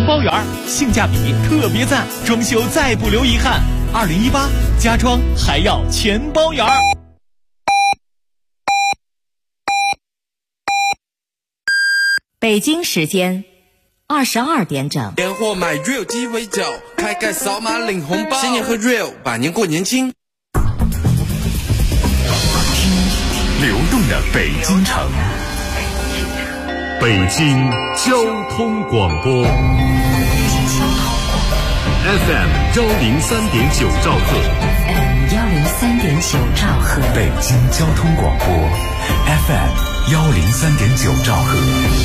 包园，性价比特别赞，装修再不留遗憾。2018家装还要全包圆。 北京时间22点整。 年货买 Real 鸡尾酒，开盖扫码领红包，新年喝 Real， 百年过年轻。 流动的北京城，北京交通广播 FM 103.9兆赫，103.9兆赫，北京交通广播 FM 103.9兆赫。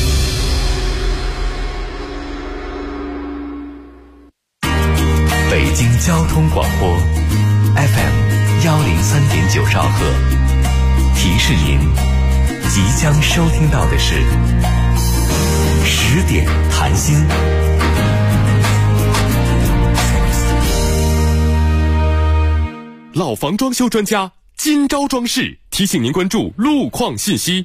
北京交通广播 FM 103.9兆赫，提示您即将收听到的是10点谈心。 老房装修专家今朝装饰提醒您关注路况信息。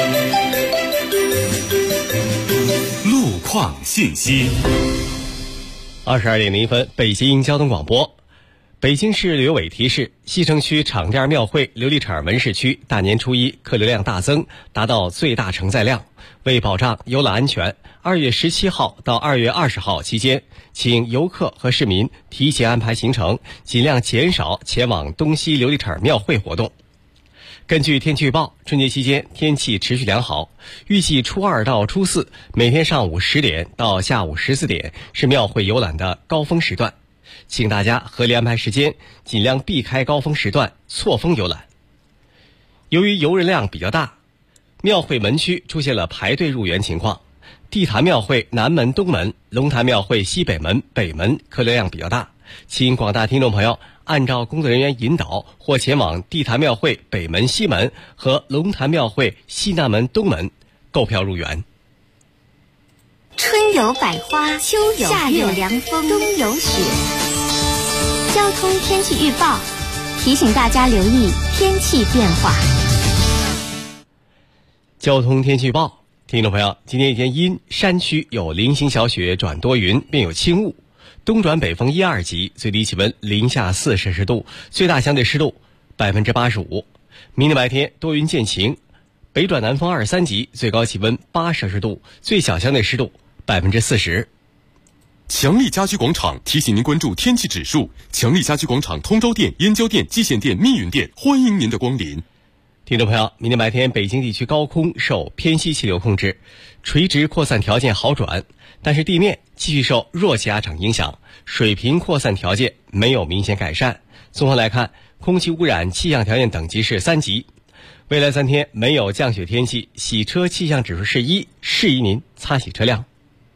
路况信息。 22点01分，北京交通广播。北京市旅游委提示，西城区场店庙会琉璃厂门市区大年初一客流量大增，达到最大承载量。为保障游览安全，2月17号到2月20号期间，请游客和市民提前安排行程，尽量减少前往东西琉璃厂庙会活动。根据天气预报，春节期间天气持续良好，预计初2到初4每天上午10点到下午14点是庙会游览的高峰时段，请大家合理安排时间，尽量避开高峰时段，错峰游览。由于游人量比较大，庙会门区出现了排队入园情况，地坛庙会南门、东门、龙潭庙会西北门、北门客流量比较大，请广大听众朋友按照工作人员引导或前往地坛庙会北门、西门和龙潭庙会西南门、东门购票入园。 春有百花，秋有夏有凉风，冬有雪。交通天气预报提醒大家留意天气变化。 交通天气预报，听众朋友，今天一天阴，山区有零星小雪转多云，并有轻雾，东转北风1、2级，最低气温零下4摄氏度，最大相对湿度85%。明天白天多云见晴，北转南风2、3级，最高气温8摄氏度，最小相对湿度40%。 强力家居广场提醒您关注天气指数。强力家居广场通州店、燕郊店、蓟县店、密云店，欢迎您的光临。 听众朋友，明天白天北京地区高空受偏西气流控制，垂直扩散条件好转，但是地面继续受弱气压场影响，水平扩散条件没有明显改善。综合来看，空气污染气象条件等级是3级。未来3天没有降雪天气，洗车气象指数是1，适宜您擦洗车辆。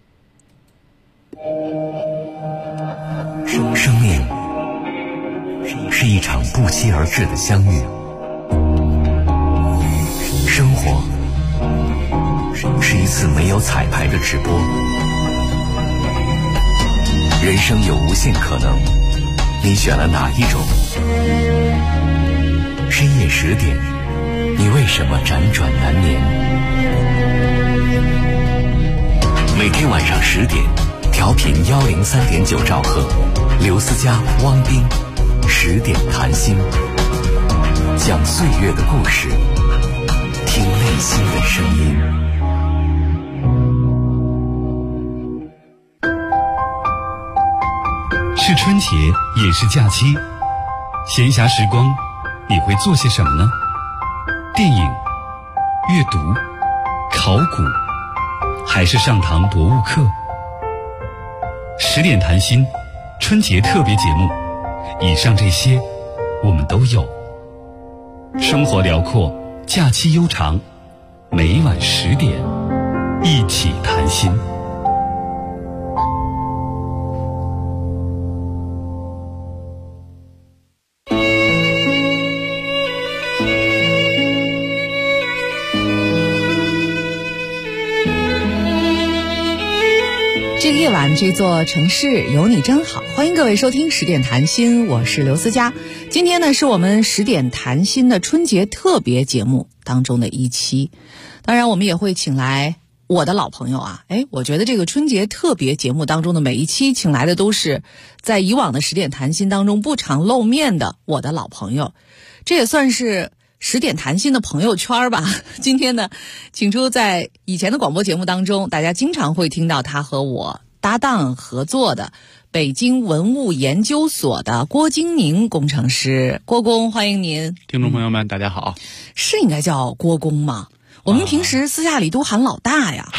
生命是一场不期而至的相遇，生活是一次没有彩排的直播，人生有无限可能，你选了哪一种？深夜10点，你为什么辗转难眠？每天晚上10点，调频103.9兆赫，刘思佳、汪斌10点谈心，讲岁月的故事，听内心的声音。 是春节，也是假期，闲暇时光，你会做些什么呢？电影、阅读、考古，还是上堂博物课？10点谈心，春节特别节目，以上这些我们都有。生活辽阔，假期悠长，每晚10点，一起谈心。 这个夜晚，这座城市有你真好。欢迎各位收听10点谈心，我是刘思佳。今天呢，是我们10点谈心的春节特别节目当中的一期。当然，我们也会请来我的老朋友啊，我觉得这个春节特别节目当中的每一期请来的都是在以往的10点谈心当中不常露面的我的老朋友，这也算是10点谈心的朋友圈吧。今天呢，请出在以前的广播节目当中，大家经常会听到他和我搭档合作的北京文物研究所的郭京宁工程师。郭工，欢迎您。 听众朋友们，大家好。 是应该叫郭工吗？我们平时私下里都喊老大呀。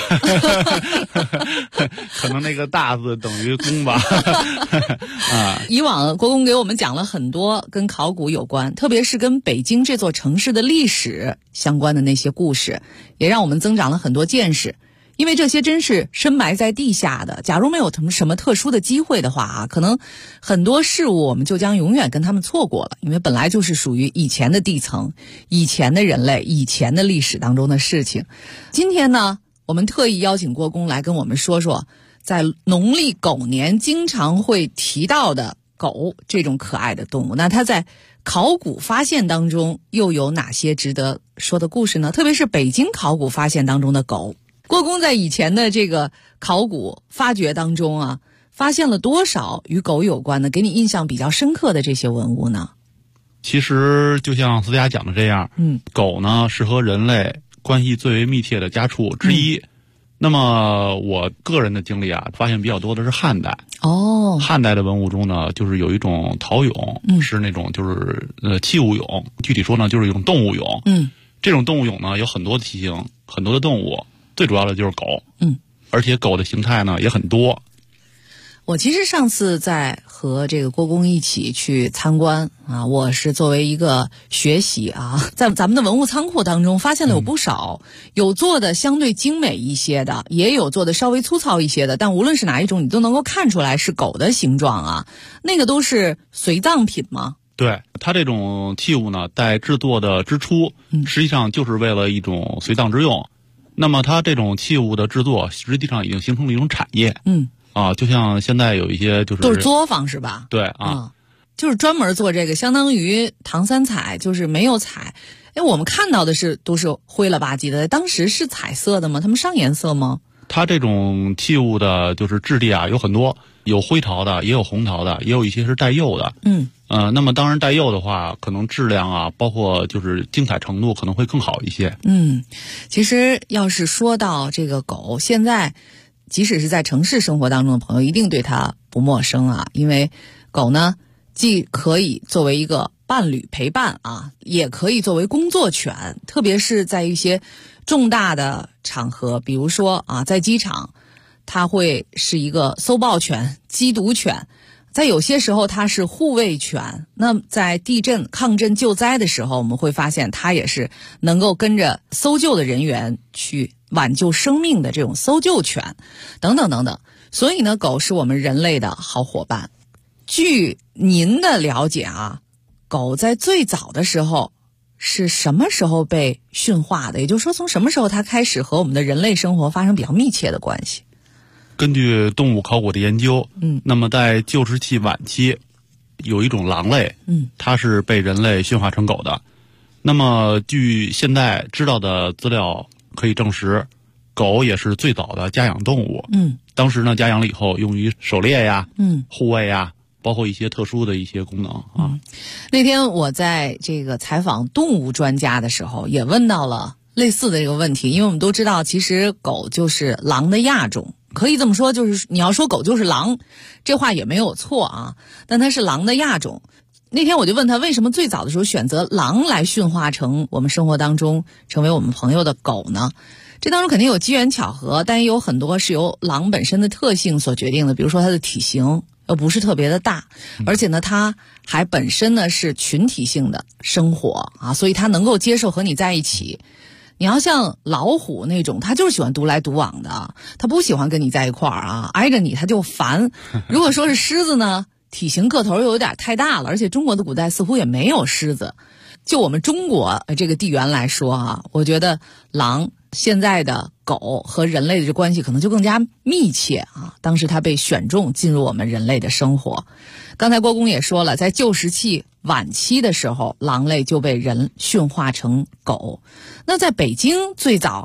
可能那个大字等于公吧。 以往郭工给我们讲了很多跟考古有关，特别是跟北京这座城市的历史相关的那些故事，也让我们增长了很多见识。因为这些真是深埋在地下的，假如没有什么特殊的机会的话可能很多事物我们就将永远跟他们错过了，因为本来就是属于以前的地层、以前的人类、以前的历史当中的事情。今天呢，我们特意邀请郭工来跟我们说说，在农历狗年经常会提到的狗这种可爱的动物，那它在考古发现当中又有哪些值得说的故事呢？特别是北京考古发现当中的狗。郭工在以前的这个考古发掘当中发现了多少与狗有关的，给你印象比较深刻的这些文物呢？ 其实就像思佳讲的这样，狗呢是和人类关系最为密切的家畜之一。那么我个人的经历发现比较多的是汉代。汉代的文物中呢，就是有一种陶俑，是那种就是器物俑，具体说呢就是一种动物俑。这种动物俑呢有很多的体型，很多的动物。最主要的就是狗，而且狗的形态呢也很多。 我其实上次在和这个郭工一起去参观我是作为一个学习在咱们的文物仓库当中发现了有不少，有做的相对精美一些的，也有做的稍微粗糙一些的，但无论是哪一种，你都能够看出来是狗的形状那个都是随葬品吗？ 对，它这种器物呢，在制作的之初，实际上就是为了一种随葬之用。那么它这种器物的制作实际上已经形成了一种产业。就像现在有一些就是都是作坊是吧？ 对就是专门做这个，相当于唐三彩，就是没有彩。我们看到的都是灰了吧唧的，当时是彩色的吗？他们上颜色吗？ 它这种器物的就是质地有很多，有灰陶的，也有红陶的，也有一些是带釉的。那么当然带釉的话，可能质量包括就是精彩程度可能会更好一些。 其实要是说到这个狗，现在即使是在城市生活当中的朋友，一定对它不陌生因为狗呢，既可以作为一个伴侣陪伴也可以作为工作犬，特别是在一些重大的场合，比如说在机场，它会是一个搜爆犬、缉毒犬。在有些时候它是护卫犬，那在地震、抗震、救灾的时候，我们会发现它也是能够跟着搜救的人员去挽救生命的这种搜救犬，等等等等。所以呢，狗是我们人类的好伙伴。据您的了解狗在最早的时候是什么时候被驯化的？也就是说，从什么时候它开始和我们的人类生活发生比较密切的关系？ 根据动物考古的研究，那么在旧石器晚期，有一种狼类，它是被人类驯化成狗的。那么据现在知道的资料可以证实，狗也是最早的家养动物。当时呢，家养了以后用于狩猎呀，护卫呀，包括一些特殊的一些功能那天我在这个采访动物专家的时候，也问到了类似的这个问题，因为我们都知道，其实狗就是狼的亚种。可以这么说，就是你要说狗就是狼，这话也没有错但它是狼的亚种。那天我就问他，为什么最早的时候选择狼来驯化成我们生活当中成为我们朋友的狗呢？这当中肯定有机缘巧合，但也有很多是由狼本身的特性所决定的，比如说它的体型又不是特别的大，而且呢它还本身呢是群体性的生活所以它能够接受和你在一起。你要像老虎那种，它就是喜欢独来独往的，它不喜欢跟你在一块儿挨着你它就烦。如果说是狮子呢，体型个头又有点太大了，而且中国的古代似乎也没有狮子。就我们中国这个地缘来说我觉得狼现在的狗和人类的这关系可能就更加密切当时它被选中进入我们人类的生活。刚才郭工也说了，在旧石器晚期的时候，狼类就被人驯化成狗。那在北京最早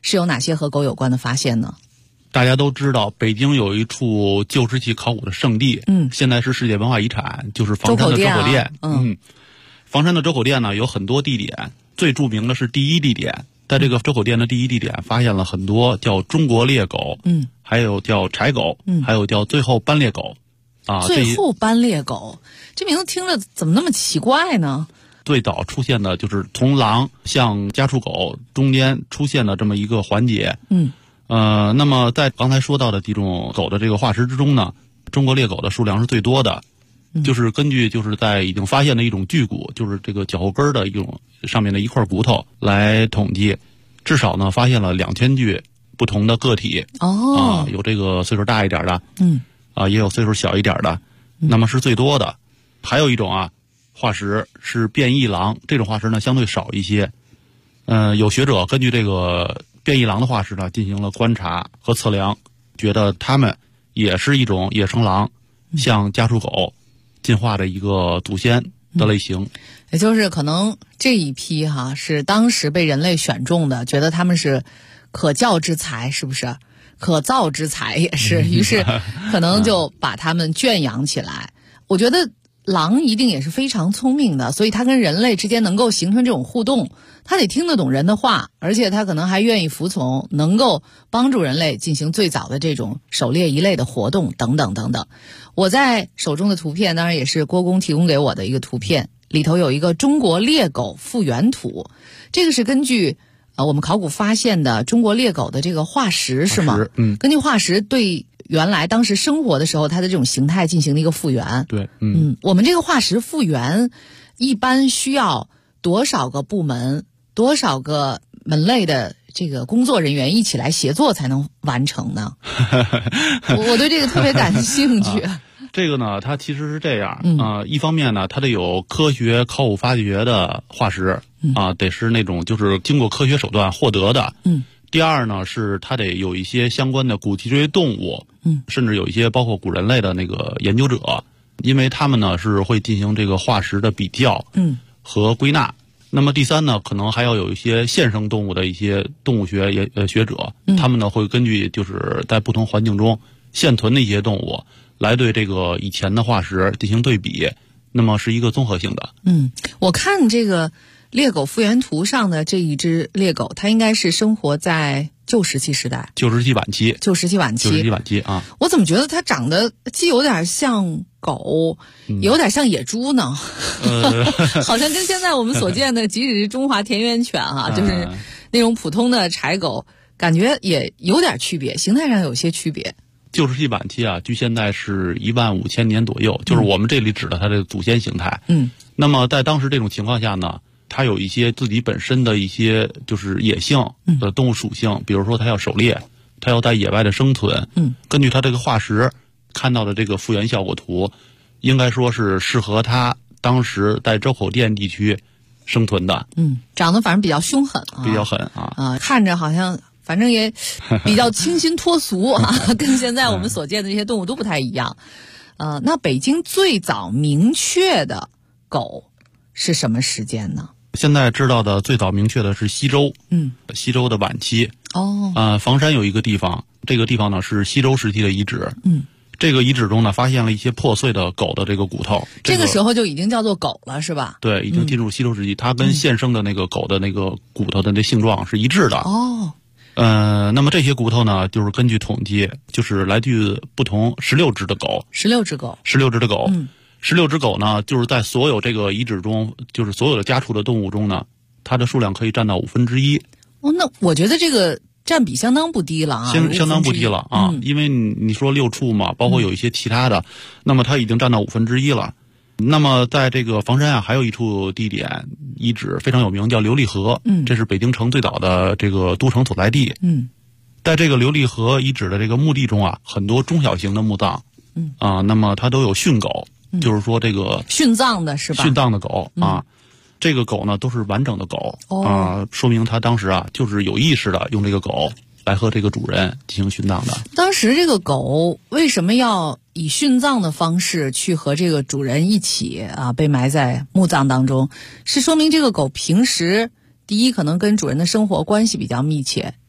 是有哪些和狗有关的发现呢？ 大家都知道，北京有一处旧石器考古的圣地，现在是世界文化遗产，就是房山的周口店。房山的周口店呢有很多地点，最著名的是第一地点。在这个周口店的第一地点，发现了很多叫中国猎狗，还有叫柴狗，还有叫最后斑鬣狗， 最后斑鬣狗，这名字听着怎么那么奇怪呢？ 最早出现的就是从狼向家畜狗中间出现的这么一个环节。那么在刚才说到的几种狗的这个化石之中呢，中国猎狗的数量是最多的。就是根据就是在已经发现的一种巨骨，就是这个脚后跟的一种上面的一块骨头来统计，至少呢发现了2000具不同的个体。有这个岁数大一点的，也有岁数小一点的，那么是最多的。还有一种化石是变异狼，这种化石呢相对少一些。有学者根据这个变异狼的化石呢进行了观察和测量，觉得它们也是一种野生狼向家畜狗进化的一个祖先的类型。 也就是可能这一批是当时被人类选中的，觉得他们是可教之才，是不是？可造之才也是，于是可能就把他们圈养起来。我觉得狼一定也是非常聪明的，所以它跟人类之间能够形成这种互动，它得听得懂人的话，而且它可能还愿意服从，能够帮助人类进行最早的这种狩猎一类的活动等等等等。我在手中的图片当然也是郭工提供给我的一个图片，里头有一个中国猎狗复原图，这个是根据我们考古发现的中国猎狗的这个化石是吗？根据化石对原来当时生活的时候它的这种形态进行的一个复原。 对， 我们这个化石复原一般需要多少个部门、多少个门类的这个工作人员一起来协作才能完成呢？我对这个特别感兴趣。 这个呢，它其实是这样一方面呢，它得有科学考古发掘的化石得是那种就是经过科学手段获得的。第二呢，是它得有一些相关的古脊椎动物，甚至有一些包括古人类的那个研究者，因为他们呢是会进行这个化石的比较，和归纳。那么第三呢，可能还要有一些现生动物的一些动物学学者，他们呢会根据就是在不同环境中现存的一些动物，来对这个以前的化石进行对比，那么是一个综合性的。 我看这个猎狗复原图上的这一只猎狗，它应该是生活在旧石器时代。 旧石器晚期啊！ 我怎么觉得它长得既有点像狗，有点像野猪呢？好像跟现在我们所见的，即使是中华田园犬就是那种普通的柴狗，感觉也有点区别，形态上有些区别。 旧石器晚期距现在是15000年左右，就是我们这里指的它的祖先形态。那么在当时这种情况下呢，它有一些自己本身的一些就是野性的动物属性，比如说它要狩猎，它要在野外的生存。根据它这个化石看到的这个复原效果图，应该说是适合它当时在周口店地区生存的。 长得反正比较凶狠比较狠看着好像反正也比较清新脱俗跟现在我们所见的这些动物都不太一样。那北京最早明确的狗是什么时间呢？ 现在知道的最早明确的是西周，西周的晚期。房山有一个地方，这个地方呢是西周时期的遗址。这个遗址中呢发现了一些破碎的狗的这个骨头， 这个时候就已经叫做狗了是吧？ 对，已经进入西周时期，它跟现生的那个狗的那个骨头的那性状是一致的。那么这些骨头呢，就是根据统计，就是来自不同16只的狗。16只的狗。16只狗呢，就是在所有这个遗址中，就是所有的家畜的动物中呢，它的数量可以占到1/5。 那我觉得这个占比相当不低了相当不低了因为你说6处嘛，包括有一些其他的，那么它已经占到1/5了。那么在这个房山还有一处地点遗址非常有名，叫琉璃河。这是北京城最早的这个都城所在地。在这个琉璃河遗址的这个墓地中很多中小型的墓葬。那么它都有驯狗。就是说这个殉葬的是吧？ 殉葬的狗这个狗呢都是完整的狗说明它当时就是有意识的用这个狗来和这个主人进行殉葬的。 当时这个狗为什么要以殉葬的方式去和这个主人一起被埋在墓葬当中？是说明这个狗平时第一可能跟主人的生活关系比较密切，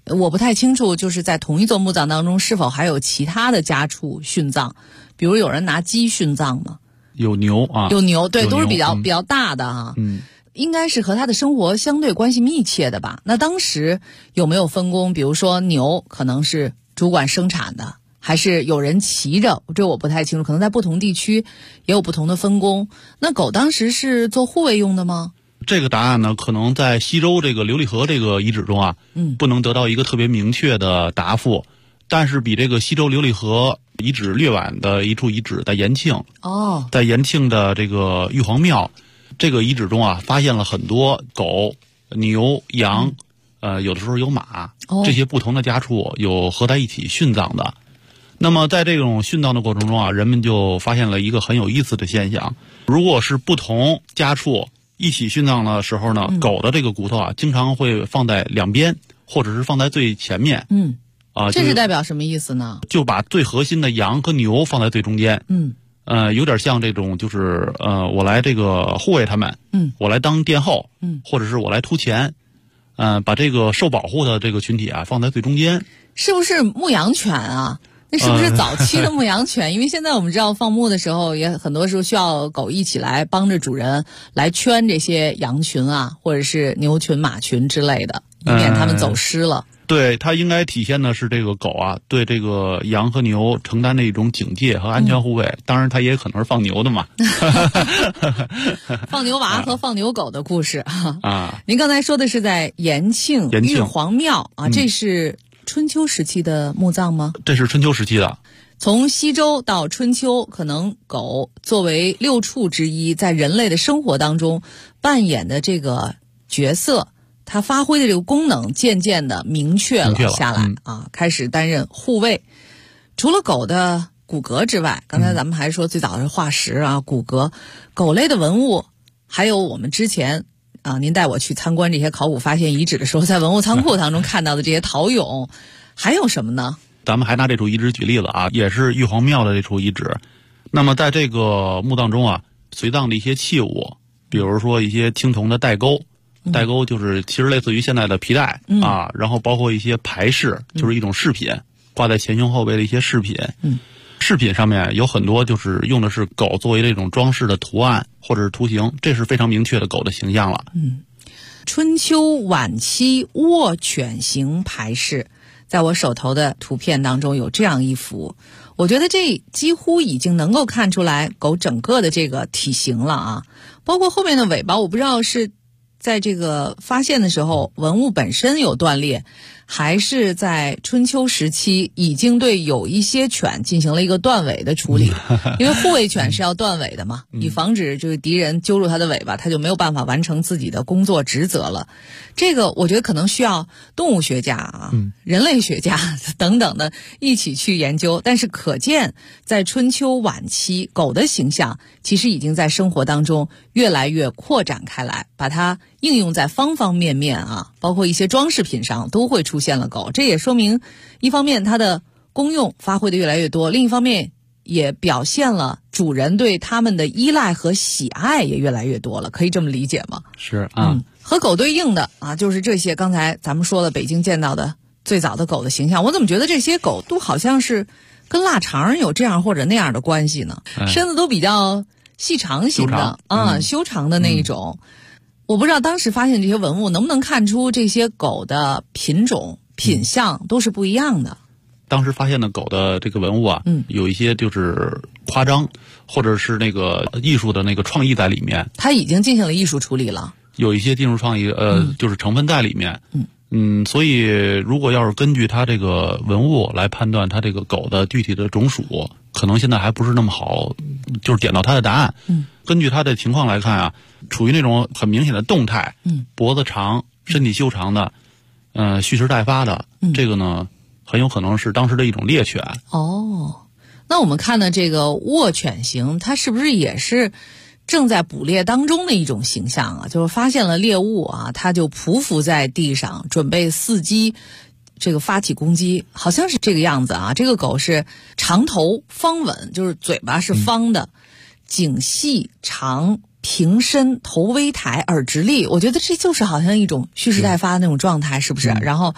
我不太清楚，就是在同一座墓葬当中是否还有其他的家畜殉葬，比如有人拿鸡殉葬吗？ 有牛啊， 有牛，对，都是比嗯较大的哈。应该是和他的生活相对关系密切的吧。那当时有没有分工？比如说牛可能是主管生产的，还是有人骑着？这我不太清楚，可能在不同地区也有不同的分工。那狗当时是做护卫用的吗？ 这个答案呢，可能在西周这个琉璃河这个遗址中啊，不能得到一个特别明确的答复。但是比这个西周琉璃河遗址略晚的一处遗址，在延庆在延庆的这个玉皇庙这个遗址中啊，发现了很多狗、牛、羊，有的时候有马，这些不同的家畜有合在一起殉葬的。那么在这种殉葬的过程中啊，人们就发现了一个很有意思的现象：如果是不同家畜一起殉葬的时候呢，狗的这个骨头啊，经常会放在两边，或者是放在最前面。 这是代表什么意思呢？ 就把最核心的羊和牛放在最中间。有点像这种，就是我来这个护卫他们，我来当殿后，或者是我来突前，把这个受保护的这个群体啊放在最中间。 是不是牧羊犬啊？那是不是早期的牧羊犬？因为现在我们知道放牧的时候，也很多时候需要狗一起来帮着主人来圈这些羊群啊，或者是牛群、马群之类的，以免它们走失了。 对，它应该体现的是这个狗啊，对这个羊和牛承担的一种警戒和安全护卫。当然，它也可能是放牛的嘛。 放牛娃和放牛狗的故事啊。您刚才说的是在延庆玉皇庙啊，这是春秋时期的墓葬吗？ 这是春秋时期的。 从西周到春秋，可能狗作为六畜之一，在人类的生活当中扮演的这个角色，它发挥的这个功能渐渐的明确了下来啊，开始担任护卫。除了狗的骨骼之外，刚才咱们还说最早是化石啊，骨骼，狗类的文物，还有我们之前啊，您带我去参观这些考古发现遗址的时候，在文物仓库当中看到的这些陶俑，还有什么呢？ 咱们还拿这处遗址举例子啊，也是玉皇庙的这处遗址。那么在这个墓葬中啊，随葬的一些器物，比如说一些青铜的带钩。带钩就是其实类似于现在的皮带啊，然后包括一些牌饰，就是一种饰品，挂在前胸后背的一些饰品。饰品上面有很多就是用的是狗作为这种装饰的图案或者是图形，这是非常明确的狗的形象了。 春秋晚期卧犬形牌饰，在我手头的图片当中有这样一幅，我觉得这几乎已经能够看出来狗整个的这个体型了啊，包括后面的尾巴，我不知道是在这个发现的时候文物本身有断裂，还是在春秋时期已经对有一些犬进行了一个断尾的处理。因为护卫犬是要断尾的嘛，以防止这个敌人揪住它的尾巴，它就没有办法完成自己的工作职责了。这个我觉得可能需要动物学家啊、人类学家等等的一起去研究。但是可见在春秋晚期，狗的形象其实已经在生活当中越来越扩展开来，把它应用在方方面面啊，包括一些装饰品上都会出现了狗。这也说明一方面它的功用发挥的越来越多，另一方面也表现了主人对它们的依赖和喜爱也越来越多了，可以这么理解吗？ 是啊， 和狗对应的啊，就是这些刚才咱们说了北京见到的最早的狗的形象。我怎么觉得这些狗都好像是跟腊肠有这样或者那样的关系呢？身子都比较细长型的修长的那一种。我不知道当时发现这些文物能不能看出这些狗的品种品相都是不一样的。 当时发现的狗的这个文物啊，有一些就是夸张，或者是那个艺术的那个创意在里面。 它已经进行了艺术处理了， 有一些技术创意，就是成分在里面。所以如果要是根据它这个文物来判断它这个狗的具体的种属，可能现在还不是那么好，就是点到它的答案。根据它的情况来看啊，处于那种很明显的动态，脖子长，身体修长的，蓄势待发的，这个呢很有可能是当时的一种猎犬。 那我们看的这个卧犬形，它是不是也是正在捕猎当中的一种形象啊？就是发现了猎物啊，它就匍匐在地上，准备伺机这个发起攻击，好像是这个样子啊。这个狗是长头方吻，就是嘴巴是方的，颈细长，平身，头微抬，耳直立。我觉得这就是好像一种蓄势待发的那种状态，是不是？然后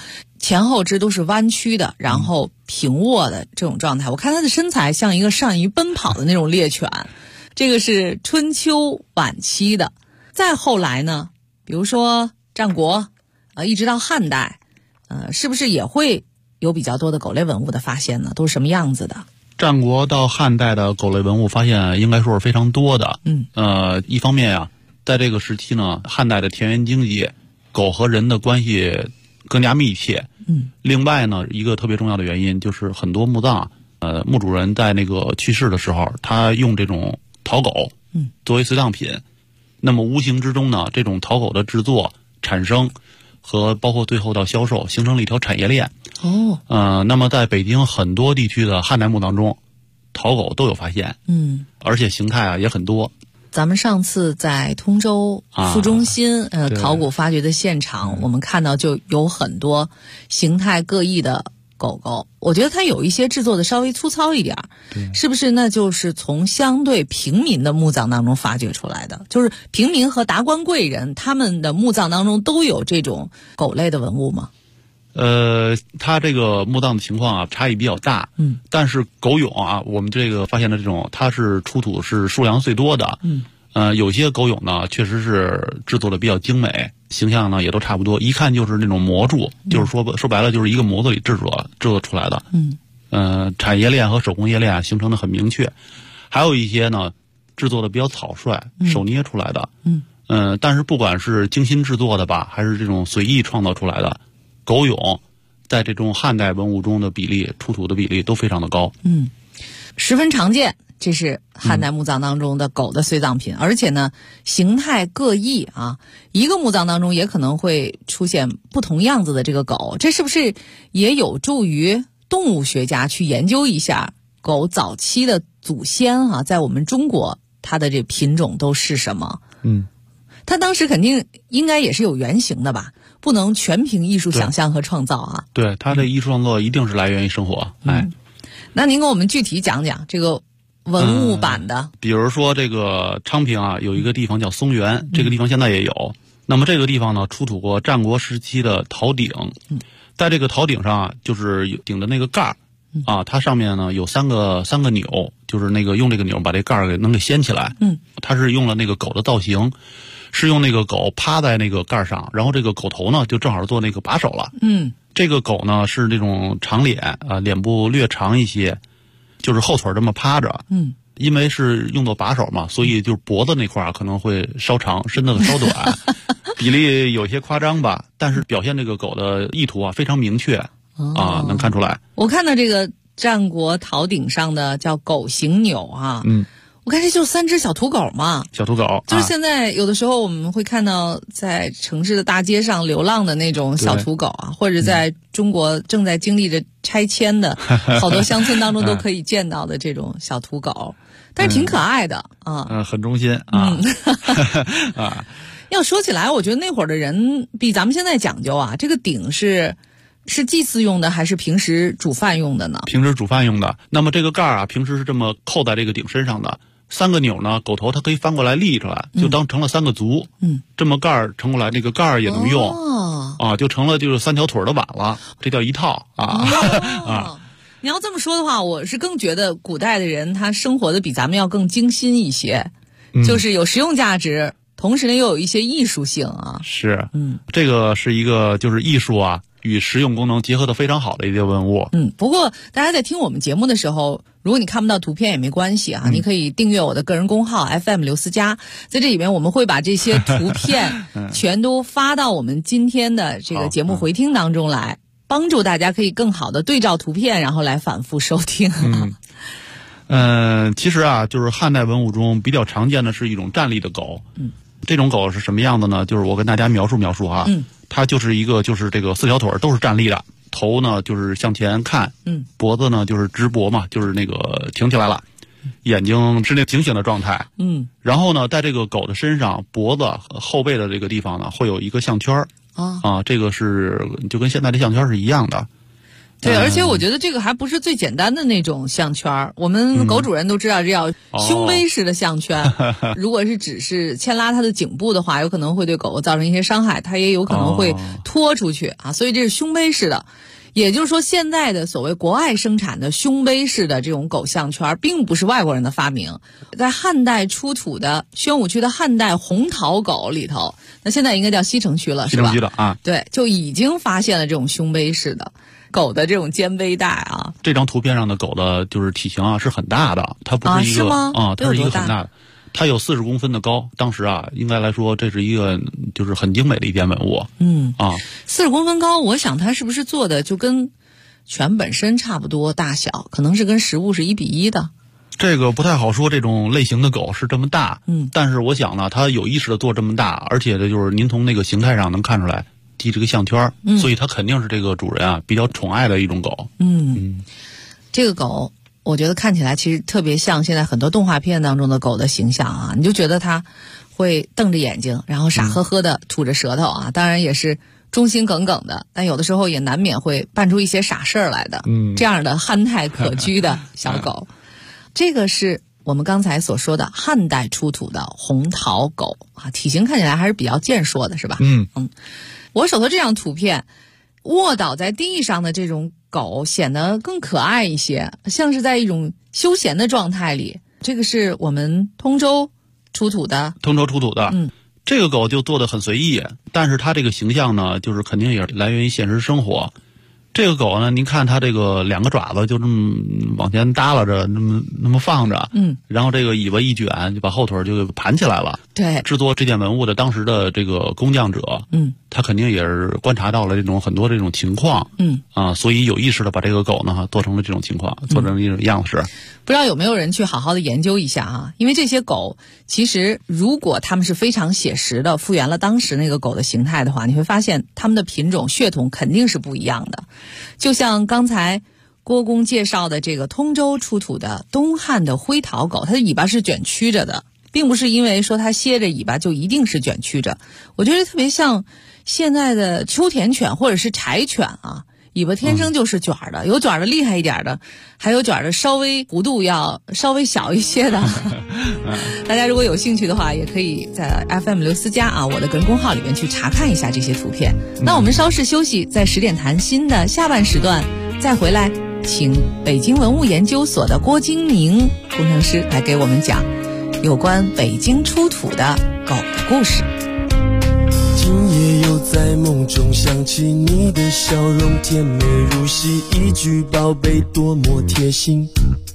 前后肢都是弯曲的，然后平卧的这种状态。我看它的身材像一个善于奔跑的那种猎犬。这个是春秋晚期的。再后来呢，比如说战国一直到汉代，是不是也会有比较多的狗类文物的发现呢？都是什么样子的？ 战国到汉代的狗类文物发现应该说是非常多的。一方面啊，在这个时期呢，汉代的田园经济，狗和人的关系更加密切。另外呢，一个特别重要的原因就是很多墓葬，墓主人在那个去世的时候，他用这种陶狗，作为随葬品。那么无形之中呢，这种陶狗的制作、产生和包括最后到销售，形成了一条产业链。那么在北京很多地区的汉代墓当中，陶狗都有发现。而且形态也很多。 咱们上次在通州副中心考古发掘的现场，我们看到就有很多形态各异的狗狗。我觉得它有一些制作的稍微粗糙一点，是不是那就是从相对平民的墓葬当中发掘出来的？就是平民和达官贵人他们的墓葬当中都有这种狗类的文物吗？ 它这个墓葬的情况差异比较大。但是狗俑我们这个发现的这种，它是出土是数量最多的。有些狗俑呢，确实是制作的比较精美，形象呢也都差不多，一看就是那种模铸，就是说白了就是一个模子里制作出来的。产业链和手工业链形成的很明确。还有一些呢，制作的比较草率，手捏出来的。但是不管是精心制作的吧，还是这种随意创造出来的，狗俑在这种汉代文物中的比例，出土的比例都非常的高。 十分常见。这是汉代墓葬当中的狗的随葬品，而且呢，形态各异啊。一个墓葬当中也可能会出现不同样子的这个狗，这是不是也有助于动物学家去研究一下狗早期的祖先在我们中国它的这品种都是什么？它当时肯定应该也是有原型的吧，不能全凭艺术想象和创造啊。 对，它的艺术创作一定是来源于生活。 那您给我们具体讲讲这个文物版的。 比如说这个昌平有一个地方叫松原，这个地方现在也有。那么这个地方呢，出土过战国时期的陶鼎。在这个陶鼎上就是有顶的那个盖儿它上面呢有三个钮，就是那个用这个钮把这盖儿能给掀起来。它是用了那个狗的造型，是用那个狗趴在那个盖儿上，然后这个狗头呢就正好做那个把手了。这个狗呢是这种长脸脸部略长一些，就是后腿这么趴着。因为是用作把手嘛，所以就是脖子那块可能会稍长，身子稍短，比例有些夸张吧，但是表现这个狗的意图非常明确。能看出来。 我看到这个战国陶鼎上的叫狗形钮我看这就是3只小土狗嘛。 小土狗就是现在有的时候我们会看到在城市的大街上流浪的那种小土狗或者在中国正在经历着拆迁的好多乡村当中都可以见到的这种小土狗，但是挺可爱的很忠心要说起来，我觉得那会儿的人比咱们现在讲究这个鼎是祭祀用的还是平时煮饭用的呢？ 平时煮饭用的。那么这个盖儿平时是这么扣在这个鼎身上的，3个钮呢，狗头它可以翻过来立出来，就当成了3个足。这么盖儿盛过来，那个盖儿也能用就成了就是3条腿的碗了，这叫一套你要这么说的话，我是更觉得古代的人他生活的比咱们要更精心一些，就是有实用价值，同时呢又有一些艺术性是，这个是一个就是艺术与实用功能结合的非常好的一些文物。 不过大家在听我们节目的时候，如果你看不到图片也没关系你可以订阅我的个人公号 FM 刘思佳，在这里面我们会把这些图片全都发到我们今天的这个节目回听当中来，帮助大家可以更好的对照图片，然后来反复收听。 其实就是汉代文物中比较常见的是一种站立的狗。这种狗是什么样的呢？就是我跟大家描述它就是一个就是这个4条腿都是站立的，头呢就是向前看，脖子呢就是直脖嘛，就是那个挺起来了，眼睛是那警醒的状态。然后呢在这个狗的身上脖子后背的这个地方呢会有一个项圈这个是就跟现在的项圈是一样的。 对，而且我觉得这个还不是最简单的那种项圈，我们狗主人都知道这叫胸背式的项圈。如果是只是牵拉它的颈部的话，有可能会对狗狗造成一些伤害，它也有可能会拖出去啊。所以这是胸背式的。也就是说，现在的所谓国外生产的胸背式的这种狗项圈，并不是外国人的发明。在汉代出土的宣武区的汉代红桃狗里头，那现在应该叫西城区了，是吧？ 西城区的啊， 对，就已经发现了这种胸背式的狗的这种肩背带啊。 这张图片上的狗的就是体型啊是很大的，它不是一个是吗？ 它是一个很大的。它有40公分的高，当时啊，应该来说这是一个就是很精美的一件文物。 40公分高，我想它是不是做的就跟犬本身差不多大小，可能是跟实物是1比1的。 这个不太好说，这种类型的狗是这么大，但是我想呢，它有意识的做这么大，而且这就是您从那个形态上能看出来系这个项圈，所以它肯定是这个主人啊比较宠爱的一种狗。 这个狗。我觉得看起来其实特别像现在很多动画片当中的狗的形象啊，你就觉得它会瞪着眼睛，然后傻呵呵的吐着舌头啊，当然也是忠心耿耿的，但有的时候也难免会办出一些傻事儿来的。这样的憨态可掬的小狗，这个是我们刚才所说的汉代出土的红桃狗啊，体型看起来还是比较健硕的，是吧？我手头这张图片，卧倒在地上的这种狗显得更可爱一些，像是在一种休闲的状态里。这个是我们通州出土的。 这个狗就做得很随意，但是它这个形象呢，就是肯定也来源于现实生活。这个狗呢，您看它这个2个爪子就这么往前耷拉着，那么放着，然后这个尾巴一卷，就把后腿就盘起来了。 对， 制作这件文物的当时的这个工匠者，他肯定也是观察到了很多这种情况，所以有意识的把这个狗呢做成了这种情况，做成一种样式。 不知道有没有人去好好的研究一下啊？因为这些狗其实如果它们是非常写实的复原了当时那个狗的形态的话，你会发现它们的品种血统肯定是不一样的。就像刚才郭公介绍的这个通州出土的东汉的灰桃狗，它的尾巴是卷曲着的，并不是因为说它歇着尾巴就一定是卷曲着。我觉得特别像现在的秋田犬或者是柴犬啊，尾巴天生就是卷的，有卷的厉害一点的，还有卷的稍微弧度要稍微小一些的。大家如果有兴趣的话，也可以在 FM 刘思佳啊我的个人公号里面去查看一下这些图片。那我们稍事休息，在10点谈心的下半时段再回来，请北京文物研究所的郭金明工程师来给我们讲有关北京出土的狗的故事。 今夜又在梦中想起你的笑容，甜美如昔，一句宝贝多么贴心。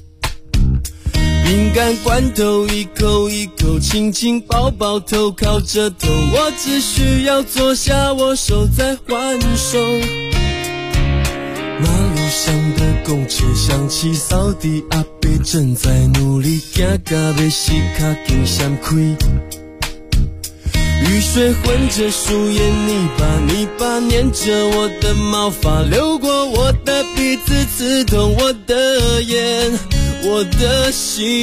饼干罐头一口一口亲亲抱抱头靠着头，我只需要坐下握手再还手。马路上的公车响起，扫地阿伯正在努力，行到要死脚紧闪开。雨水混着树叶泥巴粘着我的毛发，流过我的鼻子，刺痛我的眼，我的心。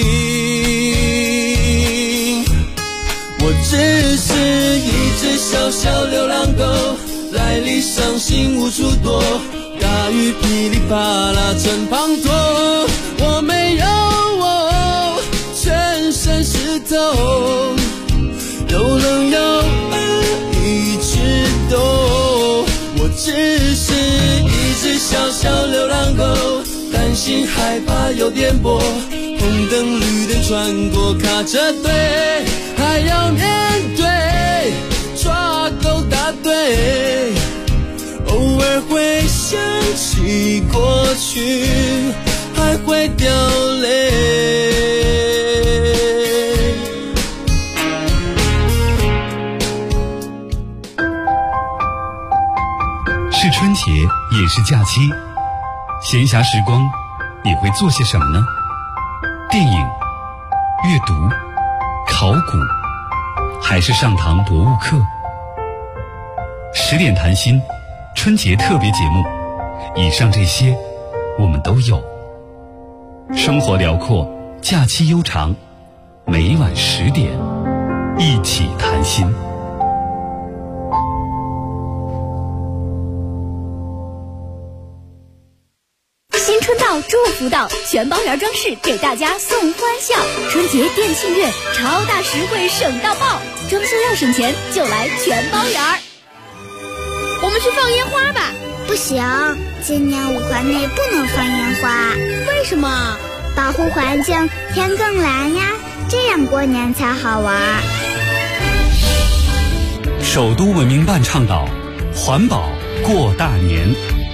我只是一只小小流浪狗，来历伤心无处躲，大雨噼里啪啦真滂沱，我没有我全身湿透，又冷又饿一直抖。我只是一只小小流浪狗，担心害怕有颠簸，红灯绿灯穿过卡着队，还要面对抓狗大队。偶尔会想起过去，还会掉泪。 是春节，也是假期，闲暇时光，你会做些什么呢？电影、阅读、考古，还是上堂博物课？10点谈心，春节特别节目，以上这些我们都有。生活辽阔，假期悠长，每晚10点，一起谈心。 祝福到，全包圆装饰给大家送欢笑。春节店庆月，超大实惠省到爆，装修要省钱就来全包圆。 我们去放烟花吧。 不行，今年5环内不能放烟花。 为什么？ 保护环境，天更蓝呀，这样过年才好玩。 首都文明办倡导环保过大年。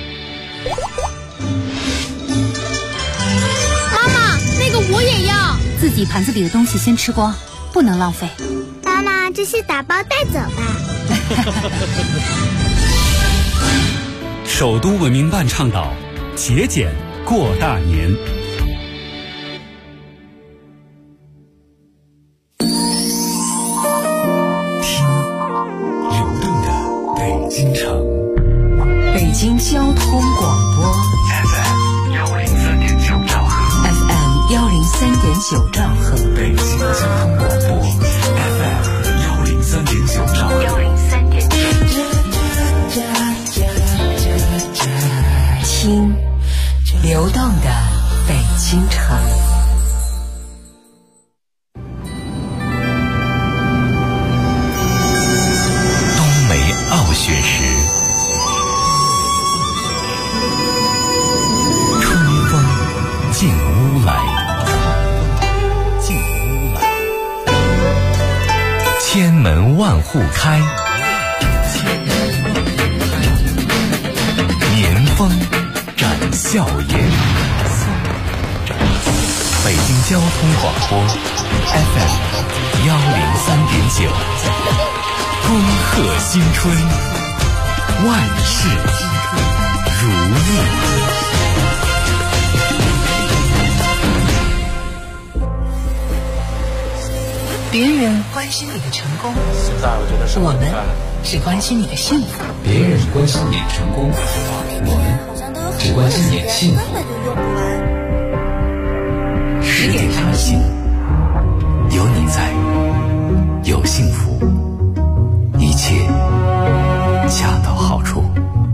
妈妈，那个我也要。 自己盘子里的东西先吃光，不能浪费。 妈妈，这些打包带走吧。 首都文明办倡导节俭过大年。 京城， 北京交通广播 FM 103.9兆赫 ，FM 103.9兆赫， 北京交通广播 FM 103.9兆赫 103.9，听流动的北京城。 雪时，春风进屋来，千门万户开，年风展笑颜。北京交通广播 FM 103.9，恭贺新春，万事如意。 别人关心你的成功，我们只关心你的幸福。 别人关心你的成功，我们只关心你的幸福。 10点谈心，有你在，有幸福，一切恰到好处。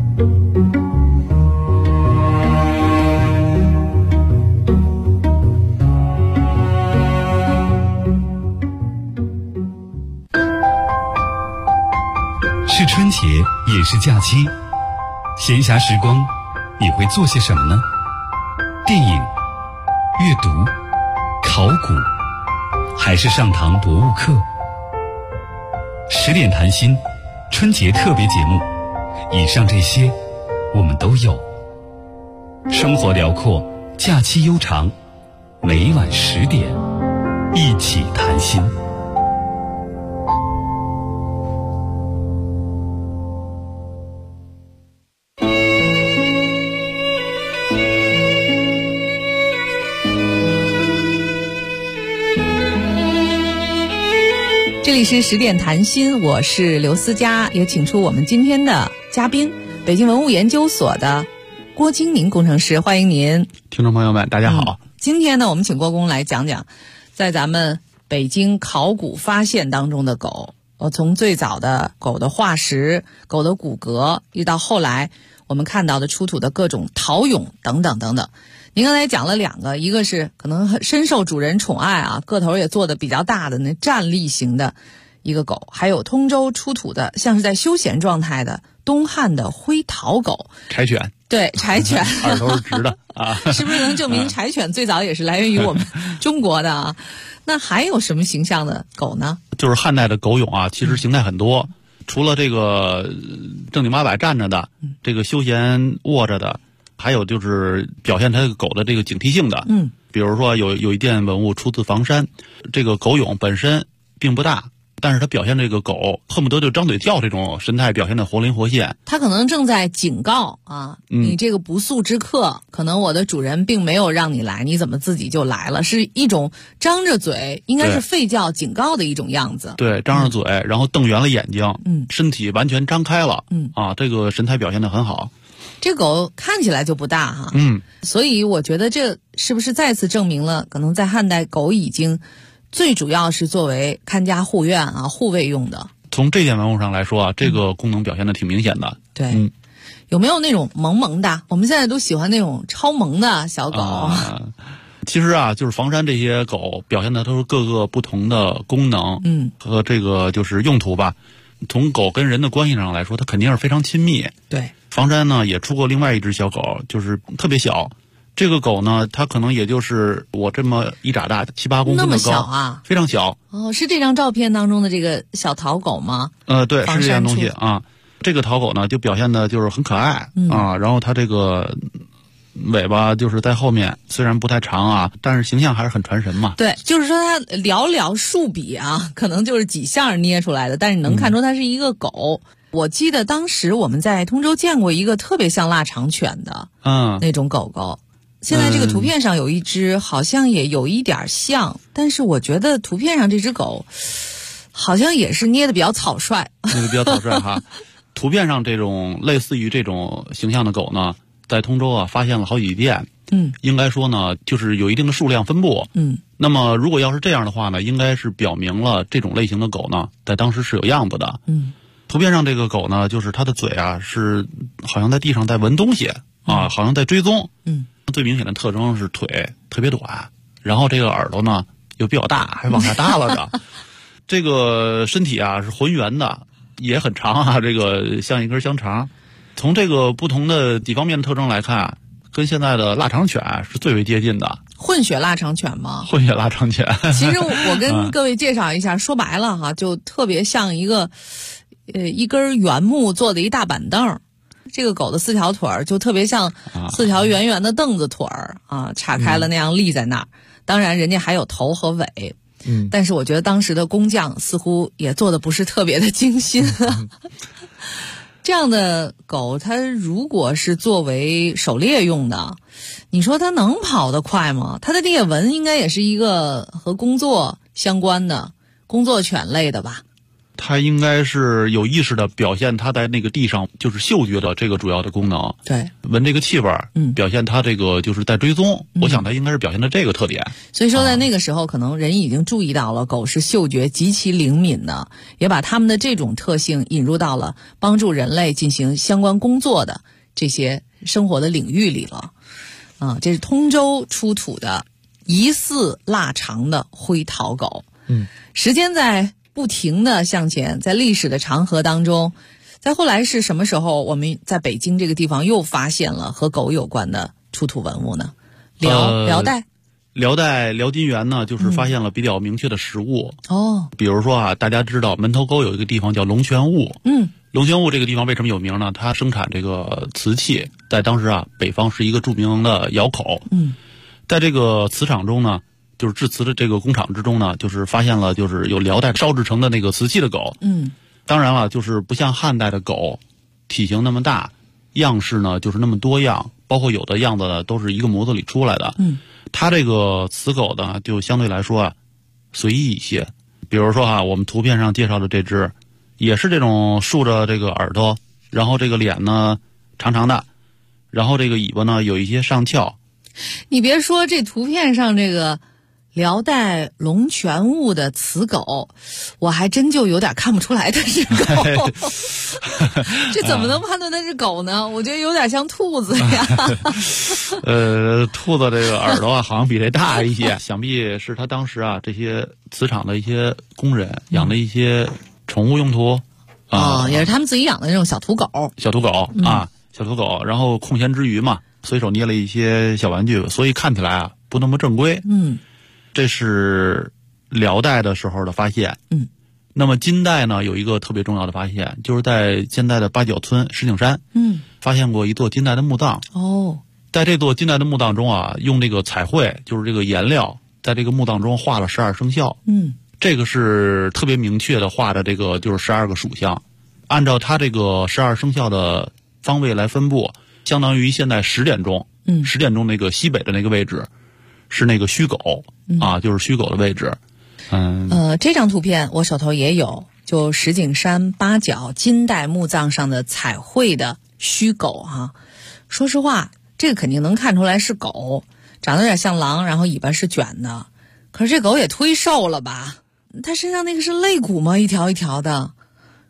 是春节，也是假期，闲暇时光，你会做些什么呢？电影、阅读、考古，还是上堂博物课？10点谈心，春节特别节目，以上这些我们都有。生活辽阔，假期悠长，每晚10点，一起谈心。 这里是10点谈心，我是刘思佳，也请出我们今天的嘉宾，北京文物研究所的郭金宁工程师，欢迎您。 听众朋友们，大家好。 今天呢，我们请郭工来讲讲，在咱们北京考古发现当中的狗，从最早的狗的化石、狗的骨骼，一直到后来我们看到的出土的各种陶俑等等等等。您刚才讲了2个，一个是可能深受主人宠爱啊，个头也做的比较大的那站立型的一个狗，还有通州出土的像是在休闲状态的东汉的灰陶狗， 柴犬。 对，柴犬耳朵是直的啊， 是不是能证明柴犬最早也是来源于我们中国的啊？那还有什么形象的狗呢？ 就是汉代的狗俑啊，其实形态很多，除了这个正经八百站着的，这个休闲卧着的，还有就是表现它这个狗的这个警惕性的。比如说有一件文物出自房山，这个狗俑本身并不大，但是它表现这个狗恨不得就张嘴叫，这种神态表现的活灵活现。 它可能正在警告啊，你这个不速之客，可能我的主人并没有让你来，你怎么自己就来了？是一种张着嘴，应该是吠叫警告的一种样子。 对，张着嘴，然后瞪圆了眼睛，身体完全张开了，这个神态表现得很好。 这狗看起来就不大哈，所以我觉得这是不是再次证明了，可能在汉代狗已经最主要是作为看家护院啊、护卫用的。 从这件文物上来说啊，这个功能表现的挺明显的。 对， 有没有那种萌萌的？我们现在都喜欢那种超萌的小狗。 其实啊，就是房山这些狗表现的都是各个不同的功能，和这个就是用途吧。从狗跟人的关系上来说，它肯定是非常亲密。 对， 房山呢也出过另外一只小狗，就是特别小。这个狗呢，它可能也就是我这么一拃大，7、8公分的高， 那么小啊， 非常小。 哦，是这张照片当中的这个小桃狗吗？ 对，是这样东西啊。这个桃狗呢，就表现的就是很可爱啊，然后它这个尾巴就是在后面，虽然不太长啊，但是形象还是很传神嘛。 对，就是说它寥寥数笔啊，可能就是几下捏出来的，但是你能看出它是一个狗。我记得当时我们在通州见过一个特别像腊肠犬的那种狗狗。现在这个图片上有一只好像也有一点像，但是我觉得图片上这只狗好像也是捏的比较草率。 捏的比较草率哈。图片上这种类似于这种形象的狗呢，在通州啊发现了好几件。应该说呢，就是有一定的数量分布。那么如果要是这样的话呢，应该是表明了这种类型的狗呢，在当时是有样子的。图片上这个狗呢，就是它的嘴啊是好像在地上在闻东西啊，好像在追踪。最明显的特征是腿特别短，然后这个耳朵呢又比较大，还往下耷拉着。这个身体啊是浑圆的，也很长啊，这个像一根香肠。从这个不同的几方面的特征来看，跟现在的腊肠犬是最为接近的。 混血腊肠犬吗？ 混血腊肠犬。 其实我跟各位介绍一下，说白了哈，就特别像一根原木做的一大板凳。这个狗的4条腿儿就特别像4条圆圆的凳子腿儿啊，岔开了那样立在那儿。当然，人家还有头和尾。但是我觉得当时的工匠似乎也做的不是特别的精心。这样的狗，它如果是作为狩猎用的，你说它能跑得快吗？它的裂纹应该也是一个和工作相关的工作犬类的吧？ 它应该是有意识的表现它在那个地上就是嗅觉的这个主要的功能。 对， 闻这个气味，表现它这个就是在追踪。我想它应该是表现的这个特点。 所以说在那个时候，可能人已经注意到了狗是嗅觉极其灵敏的，也把它们的这种特性引入到了帮助人类进行相关工作的这些生活的领域里了。这是通州出土的疑似腊肠的灰桃狗。时间在不停地向前，在历史的长河当中，在后来是什么时候我们在北京这个地方又发现了和狗有关的出土文物呢？辽代辽金元呢，就是发现了比较明确的实物。比如说啊，大家知道门头沟有一个地方叫龙泉坞。龙泉坞这个地方为什么有名呢？它生产这个瓷器，在当时啊，北方是一个著名的窑口。在这个瓷厂中呢，就是制瓷的这个工厂之中呢，就是发现了就是有辽代烧制成的那个瓷器的狗。当然了，就是不像汉代的狗体型那么大，样式呢就是那么多样，包括有的样子呢都是一个模子里出来的。它这个瓷狗呢就相对来说啊随意一些。比如说啊，我们图片上介绍的这只也是这种竖着这个耳朵，然后这个脸呢长长的，然后这个尾巴呢有一些上翘。你别说，这图片上这个辽代龙泉坞的瓷狗，我还真就有点看不出来它是狗。这怎么能判断它是狗呢？我觉得有点像兔子呀。 兔子这个耳朵啊，好像比这大一些。想必是他当时啊，这些瓷厂的一些工人养的一些宠物用途也是他们自己养的那种小土狗。 小土狗，然后空闲之余嘛，随手捏了一些小玩具，所以看起来啊不那么正规。这是辽代的时候的发现。那么金代呢，有一个特别重要的发现，就是在现在的八角村石景山，发现过一座金代的墓葬。在这座金代的墓葬中啊，用这个彩绘，就是这个颜料，在这个墓葬中画了12生肖。这个是特别明确的画的，这个就是12个属相，按照它这个12生肖的方位来分布，相当于现在10点钟，10点钟那个西北的那个位置是那个虚狗就是虚狗的位置。 这张图片我手头也有，就石景山八角金代墓葬上的彩绘的虚狗哈。说实话，这个肯定能看出来是狗，长得有点像狼，然后尾巴是卷的。可是这狗也忒瘦了吧？它身上那个是肋骨吗？一条一条的，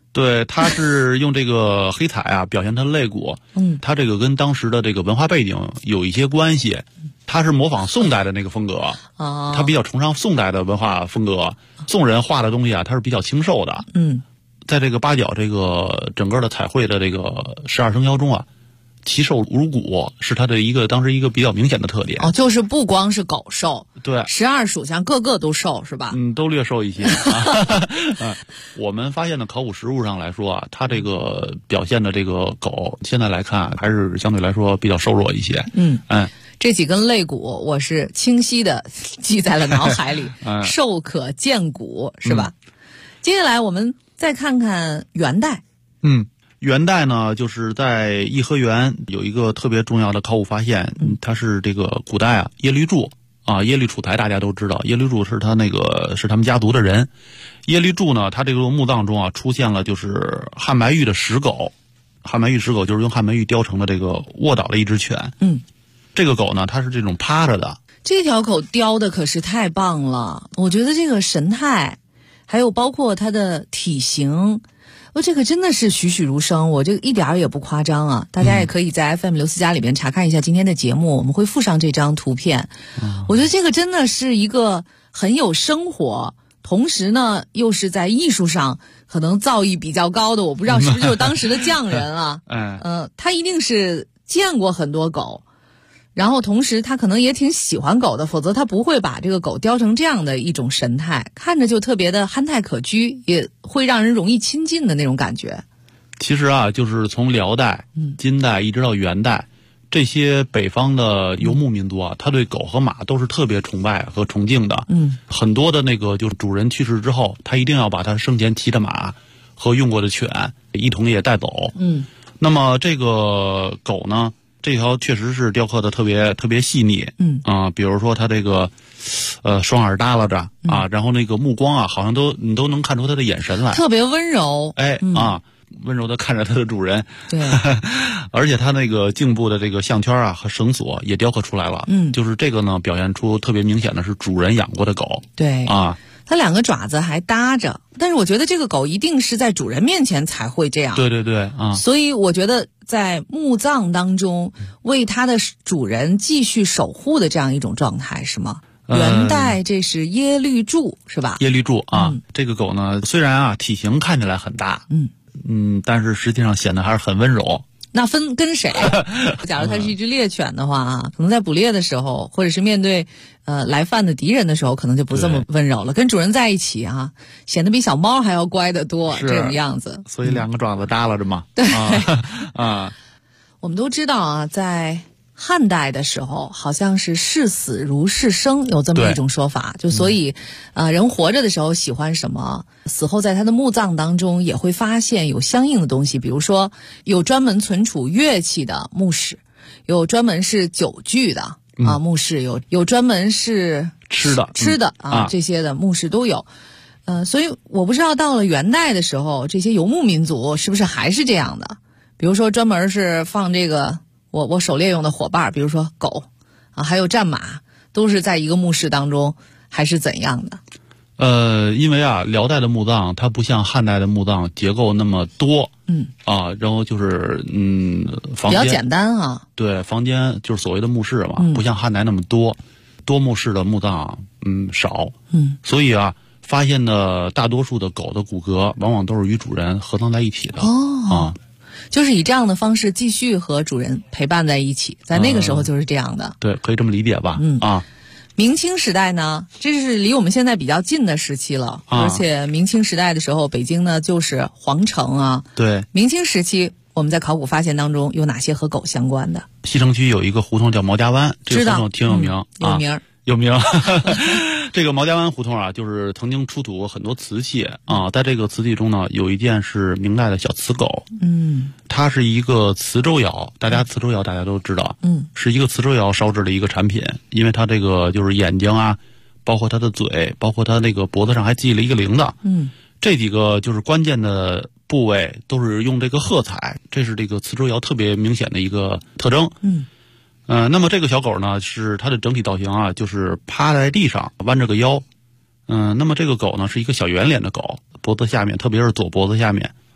对，他是用这个黑彩啊表现他的肋骨。他这个跟当时的这个文化背景有一些关系。他是模仿宋代的那个风格，他比较崇尚宋代的文化风格。宋人画的东西啊，他是比较清瘦的。在这个八角这个整个的彩绘的这个12生肖中啊，奇瘦如骨是他的当时一个比较明显的特点。 就是不光是狗瘦， 对 ，12属相个个都瘦是吧？ 都略瘦一些。我们发现的考古实物上来说啊，它这个表现的这个狗，现在来看还是相对来说比较瘦弱一些。 这几根肋骨我是清晰的记在了脑海里，瘦可见骨是吧？接下来我们再看看元代。 元代呢，就是在颐和园有一个特别重要的考古发现，它是这个古代啊耶律柱啊，耶律楚材大家都知道，耶律柱是他们家族的人。耶律柱呢，他这个墓葬中啊出现了就是汉白玉的石狗，汉白玉石狗就是用汉白玉雕成的这个卧倒的一只犬。这个狗呢，它是这种趴着的。 这条狗雕的可是太棒了，我觉得这个神态，还有包括它的体型，这个真的是栩栩如生，我这个一点儿也不夸张啊！大家也可以在 FM 刘思佳里边查看一下今天的节目，我们会附上这张图片。我觉得这个真的是一个很有生活，同时呢又是在艺术上可能造诣比较高的，我不知道是不是就是当时的匠人啊。他一定是见过很多狗。然后同时他可能也挺喜欢狗的，否则他不会把这个狗雕成这样的一种神态，看着就特别的憨态可掬，也会让人容易亲近的那种感觉。 其实啊，就是从辽代、金代一直到元代，这些北方的游牧民族啊，他对狗和马都是特别崇拜和崇敬的。很多的那个就是主人去世之后，他一定要把他生前骑的马和用过的犬一同也带走。那么这个狗呢，这条确实是雕刻的特别细腻。比如说它这个双耳耷拉着啊，然后那个目光啊，好像你都能看出它的眼神来， 特别温柔。 温柔的看着它的主人。 对。 而且它那个颈部的这个项圈啊和绳索也雕刻出来了。就是这个呢，表现出特别明显的是主人养过的狗。 对啊。它两个爪子还搭着，但是我觉得这个狗一定是在主人面前才会这样。 对啊。 所以我觉得在墓葬当中为它的主人继续守护的这样一种状态是吗？元代这是耶律柱是吧？ 耶律柱啊，这个狗呢虽然啊体型看起来很大，但是实际上显得还是很温柔。 那分跟谁？假如它是一只猎犬的话啊，可能在捕猎的时候，或者是面对来犯的敌人的时候，可能就不这么温柔了。跟主人在一起啊，显得比小猫还要乖得多，这种样子。 所以两个爪子耷拉着嘛。 对我们都知道啊，在汉代的时候，好像是视死如视生，有这么一种说法。就所以，人活着的时候喜欢什么，死后在他的墓葬当中也会发现有相应的东西。比如说，有专门存储乐器的墓室，有专门是酒具的墓室，有专门是吃的这些的墓室都有。所以我不知道到了元代的时候，这些游牧民族是不是还是这样的？比如说专门是放这个。我狩猎用的伙伴，比如说狗啊，还有战马，都是在一个墓室当中，还是怎样的？ 因为啊，辽代的墓葬它不像汉代的墓葬结构那么多，然后就是房间比较简单啊。 对，房间就是所谓的墓室嘛，不像汉代那么多墓室的墓葬，少，所以啊，发现的大多数的狗的骨骼，往往都是与主人合葬在一起的。 就是以这样的方式继续和主人陪伴在一起，在那个时候就是这样的。 对，可以这么理解吧。 明清时代呢，这是离我们现在比较近的时期了，而且明清时代的时候，北京呢就是皇城啊。 对。明清时期，我们在考古发现当中有哪些和狗相关的？ 西城区有一个胡同叫毛家湾，这个胡同挺有名，有名。这个毛家湾胡同啊，就是曾经出土过很多瓷器啊，在这个瓷器中呢，有一件是明代的小瓷狗，它是一个磁州窑，瓷州窑大家都知道，是一个磁州窑烧制的一个产品，因为它这个就是眼睛啊，包括它的嘴，包括它那个脖子上还系了一个铃铛，这几个就是关键的部位都是用这个褐彩，这是这个磁州窑特别明显的一个特征。那么这个小狗呢，是它的整体造型啊，就是趴在地上，弯着个腰。那么这个狗呢，是一个小圆脸的狗，脖子下面，特别是左脖子下面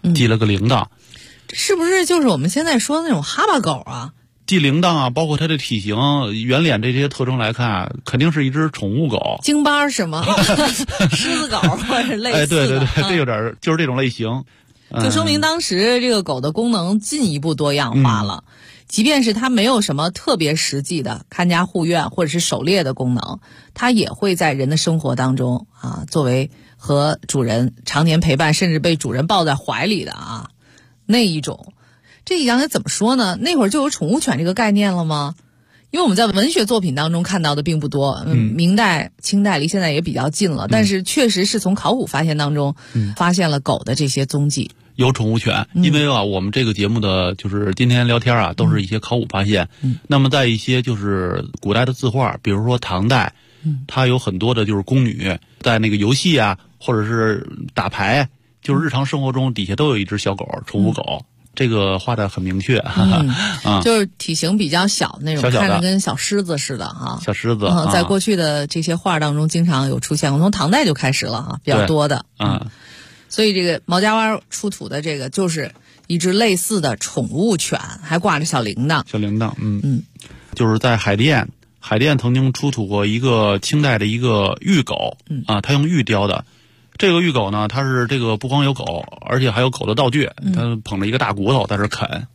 系了个铃铛。 是不是就是我们现在说的那种哈巴狗啊？ 系铃铛啊，包括它的体型、圆脸这些特征来看，肯定是一只宠物狗。 京巴是吗？狮子狗或者类似的。 哎，对对对，这有点就是这种类型。 就说明当时这个狗的功能进一步多样化了。即便是它没有什么特别实际的看家护院或者是狩猎的功能，它也会在人的生活当中啊，作为和主人常年陪伴，甚至被主人抱在怀里的啊那一种。这应该怎么说呢？那会儿就有宠物犬这个概念了吗？因为我们在文学作品当中看到的并不多，明代、清代离现在也比较近了，但是确实是从考古发现当中发现了狗的这些踪迹。 有宠物犬，因为啊，我们这个节目的就是今天聊天啊，都是一些考古发现。那么在一些就是古代的字画，比如说唐代，它有很多的就是宫女在那个游戏啊，或者是打牌，就是日常生活中底下都有一只小狗，宠物狗。这个画的很明确， 就是体型比较小那种， 小小的看着跟小狮子似的哈。 小狮子， 在过去的这些画当中经常有出现过，从唐代就开始了哈，比较多的。所以这个毛家湾出土的这个就是一只类似的宠物犬，还挂着小铃铛。 小铃铛，就是在海淀曾经出土过一个清代的一个玉狗，它用玉雕的。这个玉狗呢，它是这个不光有狗，而且还有狗的道具，它捧着一个大骨头在这啃。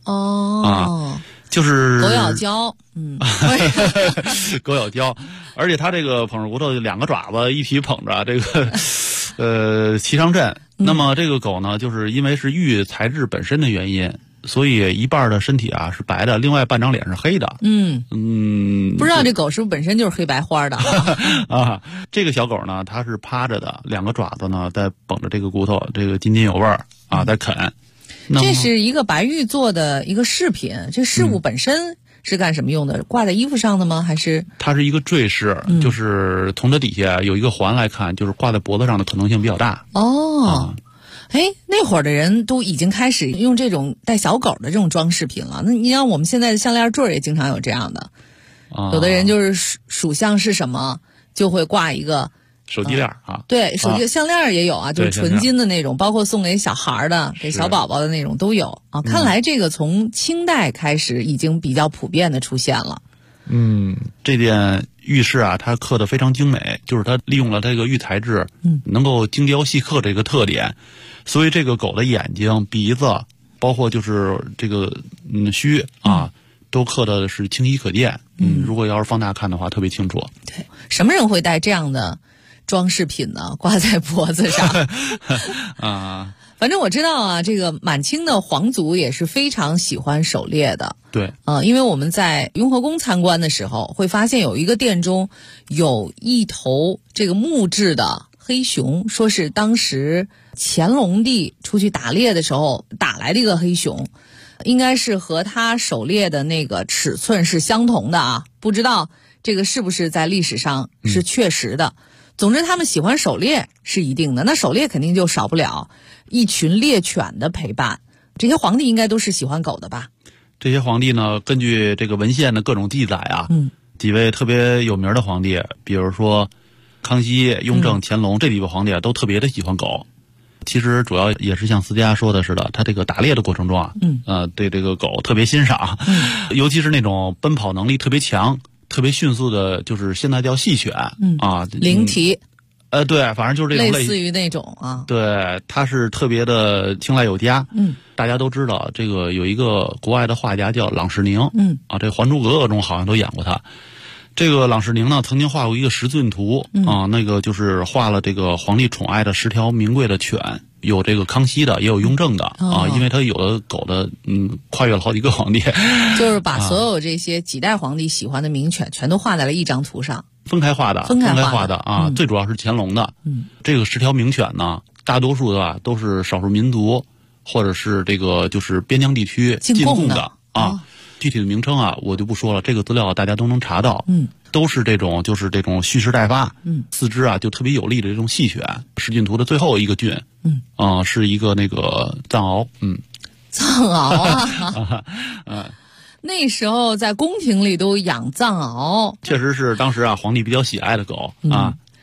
就是狗咬胶， 狗咬胶，而且它这个捧着骨头，两个爪子一起捧着，这个齐上阵。那么这个狗呢，就是因为是玉材质本身的原因，所以一半的身体啊是白的，另外半张脸是黑的。 不知道这狗是不是本身就是黑白花的啊？这个小狗呢，它是趴着的，两个爪子呢在捧着这个骨头，这个津津有味儿啊，在啃。 这是一个白玉做的一个饰品，这饰物本身是干什么用的？挂在衣服上的吗？还是？ 它是一个坠饰，就是从它底下有一个环来看，就是挂在脖子上的可能性比较大。 那会儿的人都已经开始用这种带小狗的这种装饰品了。那你像我们现在的项链坠也经常有这样的，有的人就是属相是什么，就会挂一个手机链啊。 对，手机项链也有啊，就是纯金的那种，包括送给小孩的、给小宝宝的那种都有啊。看来这个从清代开始已经比较普遍的出现了。 这件玉饰啊，它刻得非常精美，就是它利用了这个玉材质，能够精雕细刻这个特点，所以这个狗的眼睛、鼻子，包括就是这个须啊，都刻的是清晰可见。如果要是放大看的话，特别清楚。 对，什么人会带这样的装饰品呢？挂在脖子上反正我知道啊，这个满清的皇族也是非常喜欢狩猎的。 对， 因为我们在雍和宫参观的时候，会发现有一个殿中有一头这个木质的黑熊，说是当时乾隆帝出去打猎的时候打来的一个黑熊，应该是和他狩猎的那个尺寸是相同的啊，不知道这个是不是在历史上是确实的。总之他们喜欢狩猎是一定的，那狩猎肯定就少不了一群猎犬的陪伴。这些皇帝应该都是喜欢狗的吧？ 这些皇帝呢，根据这个文献的各种记载啊，几位特别有名的皇帝，比如说康熙、雍正、乾隆这几位皇帝啊，都特别的喜欢狗。其实主要也是像思佳说的似的，他这个打猎的过程中啊，对这个狗特别欣赏，尤其是那种奔跑能力特别强、特别迅速的，就是现在叫细犬啊， 灵缇。 对，反正就是这种类似于那种啊。 对，它是特别的青睐有加。大家都知道，这个有一个国外的画家叫郎世宁。这《还珠格格》中好像都演过他。这个郎世宁呢，曾经画过一个十骏图那个就是画了这个皇帝宠爱的10条名贵的犬，有这个康熙的，也有雍正的因为他有的狗的跨越了好几个皇帝， 就是把所有这些几代皇帝喜欢的名犬全都画在了一张图上。 分开画的啊，最主要是乾隆的。这个10条名犬呢，大多数的都是少数民族或者是这个就是边疆地区进贡的啊。具体的名称啊，我就不说了，这个资料大家都能查到。都是这种就是这种蓄势待发，四肢啊就特别有力的这种细犬。十骏图的最后一个骏，是一个那个藏獒， 藏獒啊，那时候在宫廷里都养藏獒， 确实是当时啊皇帝比较喜爱的狗啊。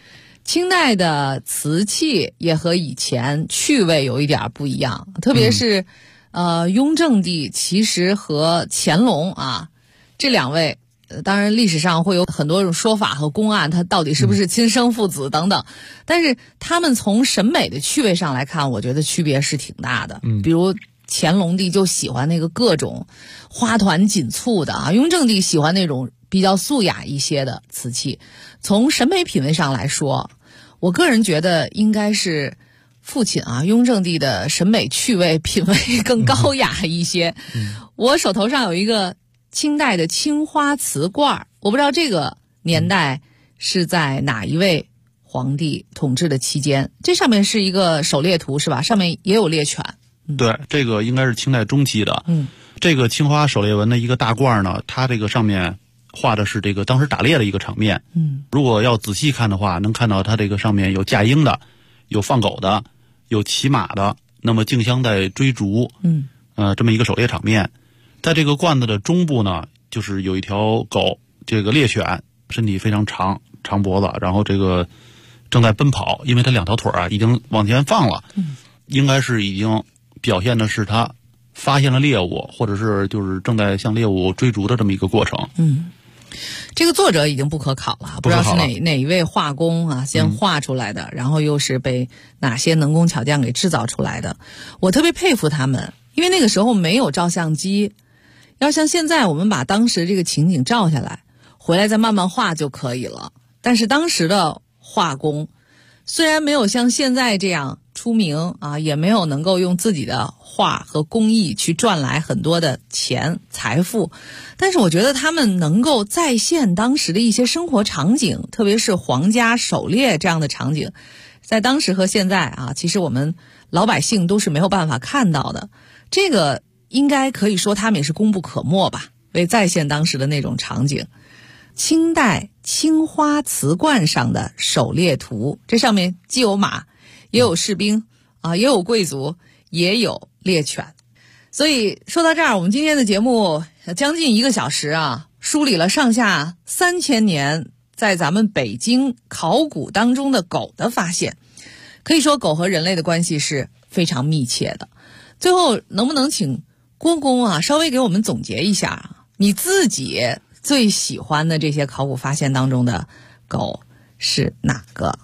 清代的瓷器也和以前趣味有一点不一样，特别是雍正帝其实和乾隆啊这两位，当然历史上会有很多种说法和公案，他到底是不是亲生父子等等，但是他们从审美的趣味上来看，我觉得区别是挺大的。比如乾隆帝就喜欢那个各种花团锦簇的啊，雍正帝喜欢那种比较素雅一些的瓷器。从审美品味上来说，我个人觉得应该是父亲啊，雍正帝的审美趣味品味更高雅一些。我手头上有一个清代的青花瓷罐，我不知道这个年代是在哪一位皇帝统治的期间。这上面是一个狩猎图是吧？上面也有猎犬。 对，这个应该是清代中期的。这个青花狩猎纹的一个大罐呢，它这个上面画的是这个当时打猎的一个场面。如果要仔细看的话，能看到它这个上面有架鹰的，有放狗的，有骑马的，那么竞相在追逐。这么一个狩猎场面。在这个罐子的中部呢，就是有一条狗，这个猎犬，身体非常长脖子，然后这个正在奔跑，因为它两条腿啊已经往前放了，应该是已经表现的是它发现了猎物，或者是就是正在向猎物追逐的这么一个过程。 这个作者已经不可考了，不知道是哪一位画工啊先画出来的，然后又是被哪些能工巧匠给制造出来的。我特别佩服他们，因为那个时候没有照相机，要像现在我们把当时这个情景照下来，回来再慢慢画就可以了。但是当时的画工虽然没有像现在这样出名啊，也没有能够用自己的画和工艺去赚来很多的钱财富，但是我觉得他们能够再现当时的一些生活场景，特别是皇家狩猎这样的场景，在当时和现在啊，其实我们老百姓都是没有办法看到的。这个应该可以说他们也是功不可没吧，为再现当时的那种场景。清代青花瓷罐上的狩猎图，这上面既有马，也有士兵啊，也有贵族，也有猎犬。所以说到这儿，我们今天的节目将近1个小时啊，梳理了上下3000年在咱们北京考古当中的狗的发现。可以说狗和人类的关系是非常密切的。最后能不能请郭公啊稍微给我们总结一下你自己最喜欢的这些考古发现当中的狗是哪个？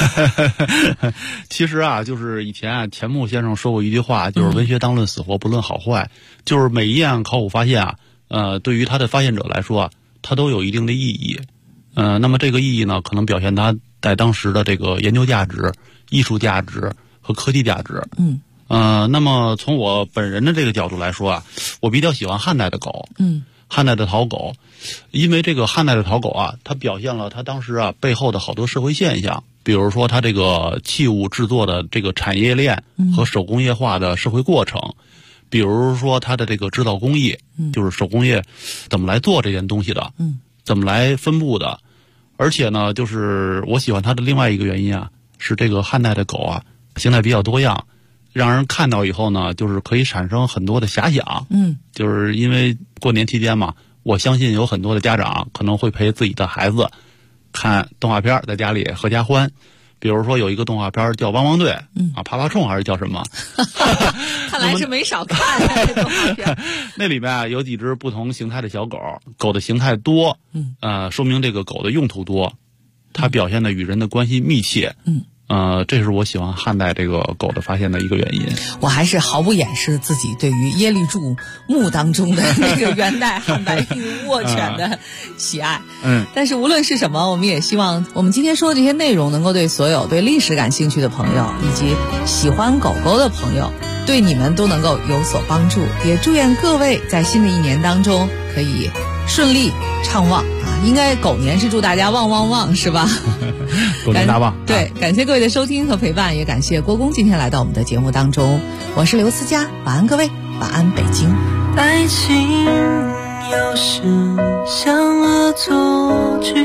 其实啊，就是以前啊，钱穆先生说过一句话，就是文学当论死活，不论好坏。就是每一样考古发现啊，对于他的发现者来说啊，它都有一定的意义。那么这个意义呢，可能表现它在当时的这个研究价值、艺术价值和科技价值。那么从我本人的这个角度来说啊，我比较喜欢汉代的狗。汉代的陶狗，因为这个汉代的陶狗啊，它表现了它当时啊背后的好多社会现象，比如说它这个器物制作的这个产业链和手工业化的社会过程，比如说它的这个制造工艺，就是手工业怎么来做这件东西的，怎么来分布的。而且呢，就是我喜欢它的另外一个原因啊，是这个汉代的狗啊形态比较多样，让人看到以后呢，就是可以产生很多的遐想。就是因为过年期间嘛，我相信有很多的家长可能会陪自己的孩子看动画片，在家里合家欢。比如说有一个动画片叫《汪汪队》，爬爬冲还是叫什么？ 看来是没少看这动画片。 那里面啊有几只不同形态的小狗，狗的形态多，说明这个狗的用途多，它表现的与人的关系密切。这是我喜欢汉代这个狗的发现的一个原因。 我还是毫不掩饰自己对于耶律柱墓当中的那个元代汉白玉沃犬的喜爱。但是无论是什么，我们也希望我们今天说的这些内容能够对所有对历史感兴趣的朋友以及喜欢狗狗的朋友，对你们都能够有所帮助。也祝愿各位在新的一年当中可以顺利畅旺啊！应该狗年是祝大家旺旺旺，是吧？ 狗年大旺。 对，感谢各位的收听和陪伴，也感谢郭公今天来到我们的节目当中。我是刘思佳，晚安各位，晚安北京。 爱情有时像恶作剧，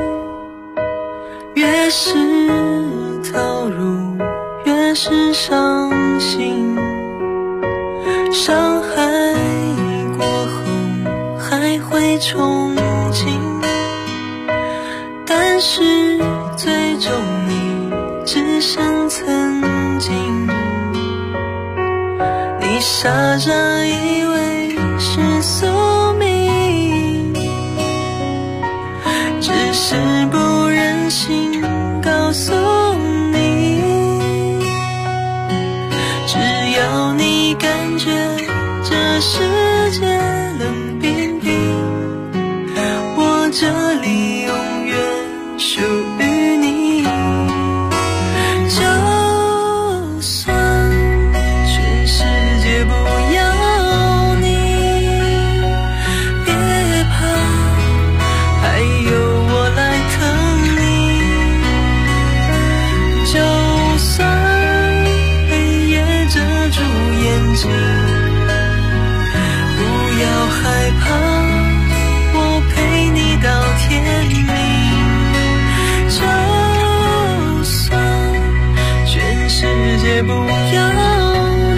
越是投入越是伤心，伤害过后还会憧憬，但是最终你生曾经，你傻傻以为是宿命，只是不忍心告诉你，只要你感觉这世界冷冰冰，我这里永远属于你。就算全世界不要你，别怕，还有我来疼你。就算黑夜遮住眼睛，不要害怕，我陪你到天明。就算全世界不要你，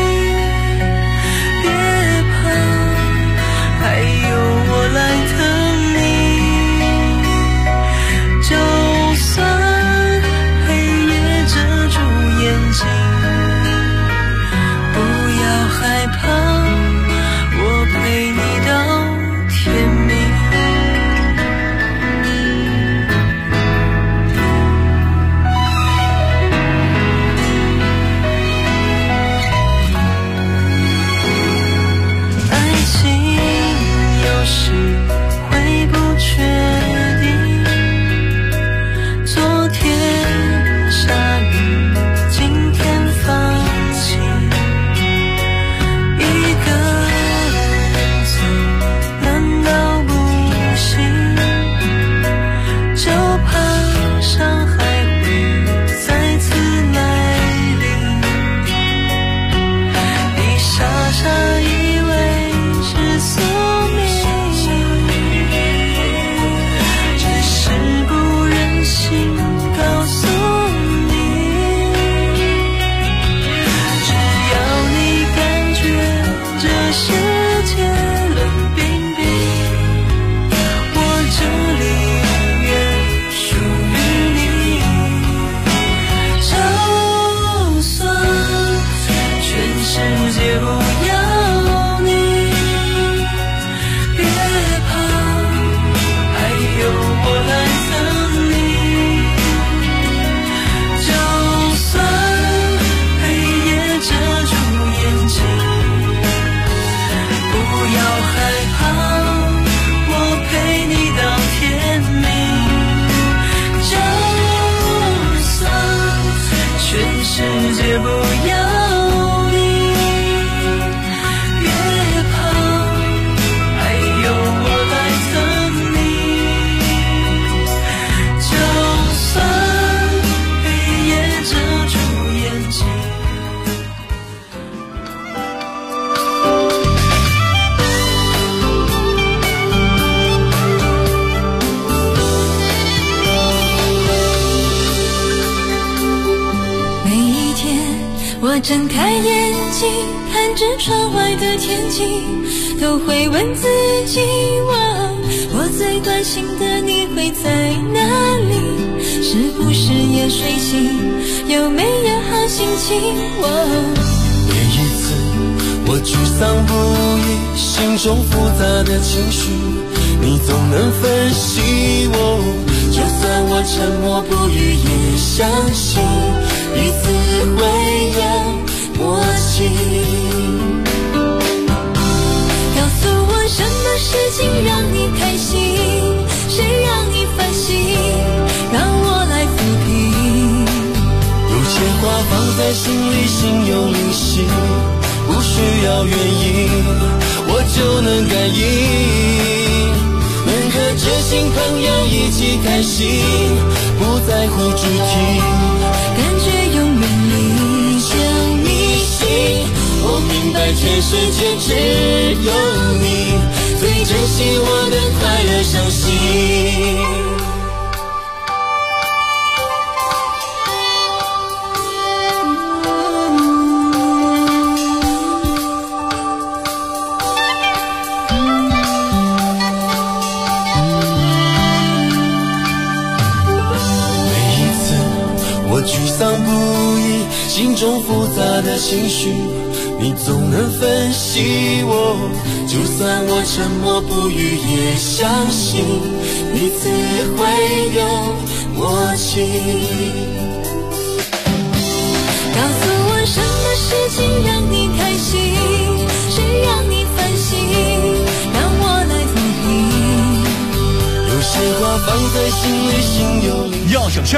别怕，还有我来疼你。就算黑夜遮住眼睛，不要害怕，我陪你到天明。爱情有时会不确定，昨天下雨，今天放晴，一个人走难道不行？就怕伤害会再次来临，你傻傻以为是宿命，只是不忍心告诉你，只要你感觉这世界冷冰冰，我这里永远属于你。就算全世界不要你，别怕，还有我来等你。就算黑夜遮住眼睛，不要害怕，我陪你到天明。就算全世界不要你，别怕，还有我来等你。就算黑夜遮住眼睛， 每一天我睁开眼睛，看着窗外的天气，都会问自己，我最关心的你会在哪里？是不是也睡醒？有没有好心情？ 每一次我沮丧不已，心中复杂的情绪，你总能分析我。就算我沉默不语，也相信彼此会有默契。 告诉我什么事情让你开心，谁让你烦心，让我来抚平。 有些话放在心里，心有灵犀，不需要原因，我就能感应。能和知心朋友一起开心，不在乎主题， 感觉永远理想你心。我明白全世界只有你最珍惜我的快乐伤心。 我沮丧不已，心中复杂的情绪，你总能分析我。就算我沉默不语，也相信彼此会有默契。 告诉我什么事情让你开心，谁让你烦心，让我来抚平。 有些话放在心里，心有灵。 要省事